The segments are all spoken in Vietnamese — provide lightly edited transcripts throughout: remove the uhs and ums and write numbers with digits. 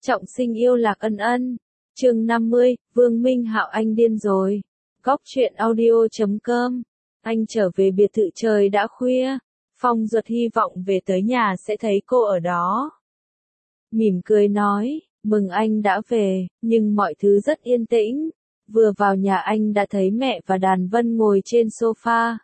Trọng sinh yêu Lạc Ân Ân. Chương 50, Vương Minh Hạo anh điên rồi. Góc truyện audio.com. Anh trở về biệt thự trời đã khuya. Phong Duật hy vọng về tới nhà sẽ thấy cô ở đó. Mỉm cười nói, mừng anh đã về, nhưng mọi thứ rất yên tĩnh. Vừa vào nhà anh đã thấy mẹ và Đàn Vân ngồi trên sofa.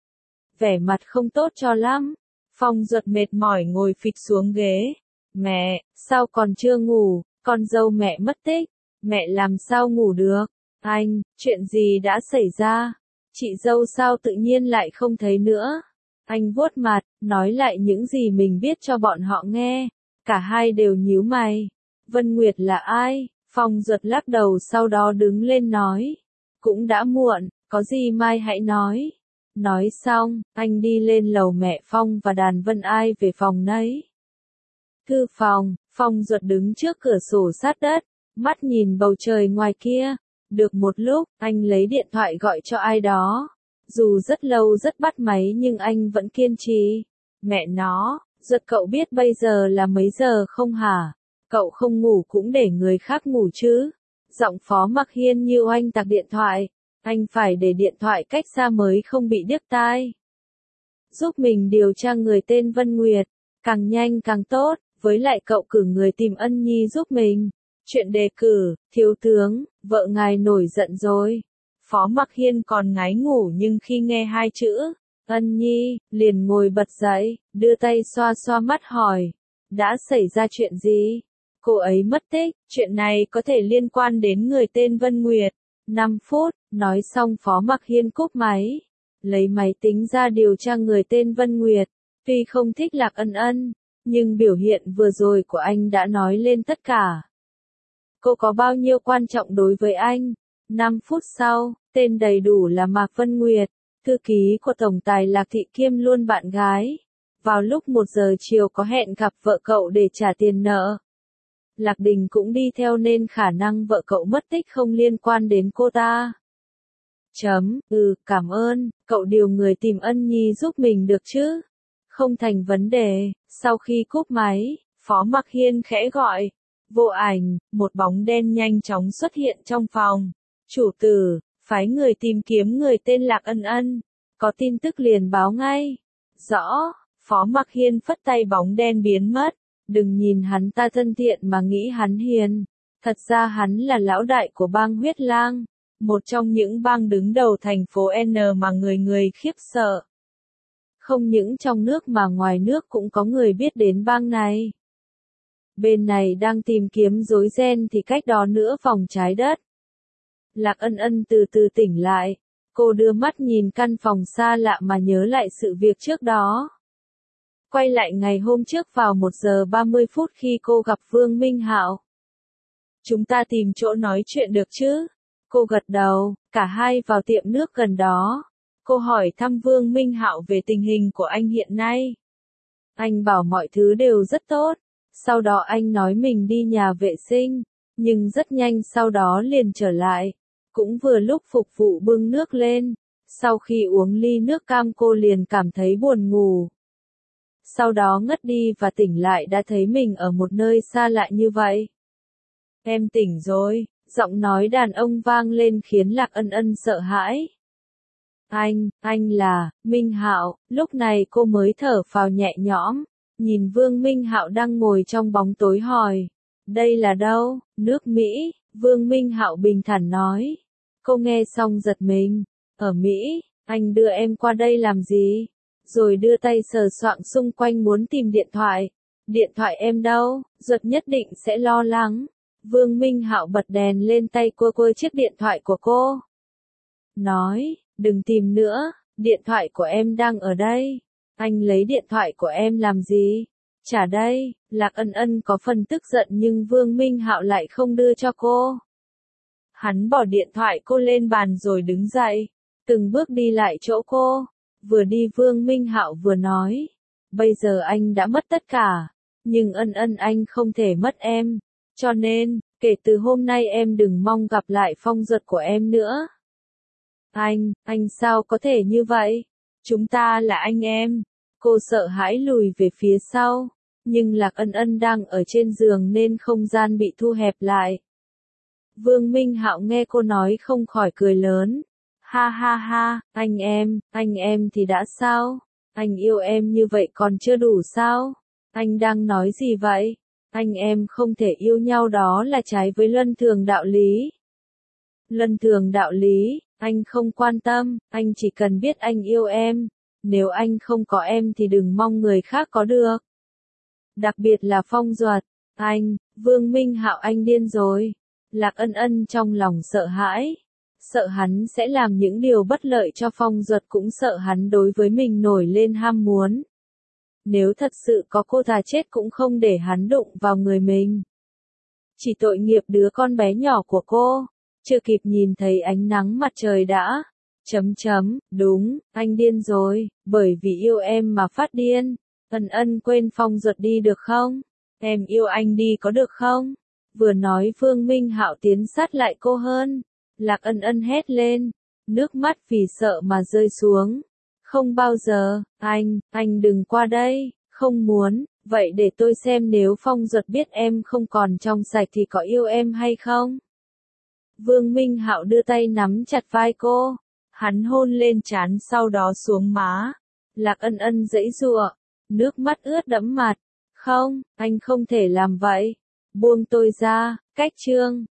Vẻ mặt không tốt cho lắm. Phong Duật mệt mỏi ngồi phịch xuống ghế. Mẹ, sao còn chưa ngủ, con dâu mẹ mất tích. Mẹ làm sao ngủ được? Anh, chuyện gì đã xảy ra? Chị dâu sao tự nhiên lại không thấy nữa? Anh vuốt mặt, nói lại những gì mình biết cho bọn họ nghe. Cả hai đều nhíu mày. Vân Nguyệt là ai? Phong Duật lắc đầu sau đó đứng lên nói. Cũng đã muộn, có gì mai hãy nói. Nói xong, anh đi lên lầu mẹ Phong và Đàn Vân ai về phòng nấy. Thư phòng, Phong Duật đứng trước cửa sổ sát đất, mắt nhìn bầu trời ngoài kia. Được một lúc, anh lấy điện thoại gọi cho ai đó. Dù rất lâu rất bắt máy nhưng anh vẫn kiên trì. Mẹ nó, Duật cậu biết bây giờ là mấy giờ không hả? Cậu không ngủ cũng để người khác ngủ chứ. Giọng Phó Mặc Hiên như oanh tạc điện thoại. Anh phải để điện thoại cách xa mới không bị điếc tai. Giúp mình điều tra người tên Vân Nguyệt. Càng nhanh càng tốt, với lại cậu cử người tìm Ân Nhi giúp mình. Chuyện đề cử, thiếu tướng, vợ ngài nổi giận rồi. Phó Mặc Hiên còn ngái ngủ nhưng khi nghe hai chữ, Ân Nhi, liền ngồi bật dậy, đưa tay xoa xoa mắt hỏi. Đã xảy ra chuyện gì? Cô ấy mất tích, chuyện này có thể liên quan đến người tên Vân Nguyệt. 5 phút, nói xong Phó Mặc Hiên cúp máy. Lấy máy tính ra điều tra người tên Vân Nguyệt. Tuy không thích Lạc Ân Ân, nhưng biểu hiện vừa rồi của anh đã nói lên tất cả. Cô có bao nhiêu quan trọng đối với anh? 5 phút sau, tên đầy đủ là Mạc Vân Nguyệt, thư ký của Tổng tài Lạc Thị kiêm luôn bạn gái. Vào lúc 1 giờ chiều có hẹn gặp vợ cậu để trả tiền nợ. Lạc Đình cũng đi theo nên khả năng vợ cậu mất tích không liên quan đến cô ta. Cảm ơn, cậu điều người tìm Ân Nhi giúp mình được chứ? Không thành vấn đề. Sau khi cúp máy, Phó Mặc Hiên khẽ gọi. Vô ảnh, một bóng đen nhanh chóng xuất hiện trong phòng. Chủ tử, phái người tìm kiếm người tên Lạc Ân Ân. Có tin tức liền báo ngay. Rõ, Phó Mặc Hiên phất tay bóng đen biến mất. Đừng nhìn hắn ta thân thiện mà nghĩ hắn hiền. Thật ra hắn là lão đại của bang Huyết Lang. Một trong những bang đứng đầu thành phố N mà người người khiếp sợ. Không những trong nước mà ngoài nước cũng có người biết đến bang này. Bên này đang tìm kiếm rối ren thì cách đó nữa vòng trái đất. Lạc Ân Ân từ từ tỉnh lại. Cô đưa mắt nhìn căn phòng xa lạ mà nhớ lại sự việc trước đó. Quay lại ngày hôm trước vào 1 giờ 30 phút khi cô gặp Vương Minh Hạo. Chúng ta tìm chỗ nói chuyện được chứ? Cô gật đầu, cả hai vào tiệm nước gần đó. Cô hỏi thăm Vương Minh Hạo về tình hình của anh hiện nay. Anh bảo mọi thứ đều rất tốt. Sau đó anh nói mình đi nhà vệ sinh, nhưng rất nhanh sau đó liền trở lại. Cũng vừa lúc phục vụ bưng nước lên. Sau khi uống ly nước cam cô liền cảm thấy buồn ngủ. Sau đó ngất đi và tỉnh lại đã thấy mình ở một nơi xa lạ như vậy. Em tỉnh rồi, giọng nói đàn ông vang lên khiến Lạc Ân Ân sợ hãi. Anh là Minh Hạo. Lúc này cô mới thở phào nhẹ nhõm, nhìn Vương Minh Hạo đang ngồi trong bóng tối hỏi. Đây là đâu? Nước Mỹ, Vương Minh Hạo bình thản nói. Cô nghe xong giật mình. Ở Mỹ, anh đưa em qua đây làm gì? Rồi đưa tay sờ soạng xung quanh muốn tìm điện thoại. Điện thoại em đâu? Duật nhất định sẽ lo lắng. Vương Minh Hạo bật đèn lên tay cô chiếc điện thoại của cô. Nói, đừng tìm nữa, điện thoại của em đang ở đây. Anh lấy điện thoại của em làm gì? Trả đây. Lạc Ân Ân có phần tức giận nhưng Vương Minh Hạo lại không đưa cho cô. Hắn bỏ điện thoại cô lên bàn rồi đứng dậy, từng bước đi lại chỗ cô. Vừa đi Vương Minh Hạo vừa nói, bây giờ anh đã mất tất cả, nhưng Ân Ân anh không thể mất em, cho nên, kể từ hôm nay em đừng mong gặp lại Phong Duật của em nữa. Anh sao có thể như vậy? Chúng ta là anh em. Cô sợ hãi lùi về phía sau. Nhưng Lạc Ân Ân đang ở trên giường nên không gian bị thu hẹp lại. Vương Minh Hạo nghe cô nói không khỏi cười lớn. Ha ha ha, anh em thì đã sao? Anh yêu em như vậy còn chưa đủ sao? Anh đang nói gì vậy? Anh em không thể yêu nhau đó là trái với luân thường đạo lý. Luân thường đạo lý, anh không quan tâm, anh chỉ cần biết anh yêu em. Nếu anh không có em thì đừng mong người khác có được. Đặc biệt là Phong Duật, Vương Minh Hạo anh điên rồi. Lạc Ân Ân trong lòng sợ hãi. Sợ hắn sẽ làm những điều bất lợi cho Phong Duật, cũng sợ hắn đối với mình nổi lên ham muốn. Nếu thật sự có cô thà chết cũng không để hắn đụng vào người mình. Chỉ tội nghiệp đứa con bé nhỏ của cô, chưa kịp nhìn thấy ánh nắng mặt trời đã. Đúng, anh điên rồi, bởi vì yêu em mà phát điên. Ân Ân quên Phong Duật đi được không? Em yêu anh đi có được không? Vừa nói Vương Minh Hạo tiến sát lại cô hơn. Lạc Ân Ân hét lên, nước mắt vì sợ mà rơi xuống. Không bao giờ, anh đừng qua đây, không muốn, vậy để tôi xem nếu Phong Duật biết em không còn trong sạch thì có yêu em hay không? Vương Minh Hạo đưa tay nắm chặt vai cô, hắn hôn lên trán sau đó xuống má. Lạc Ân Ân giãy giụa, nước mắt ướt đẫm mặt. Không, anh không thể làm vậy. Buông tôi ra, cách chương.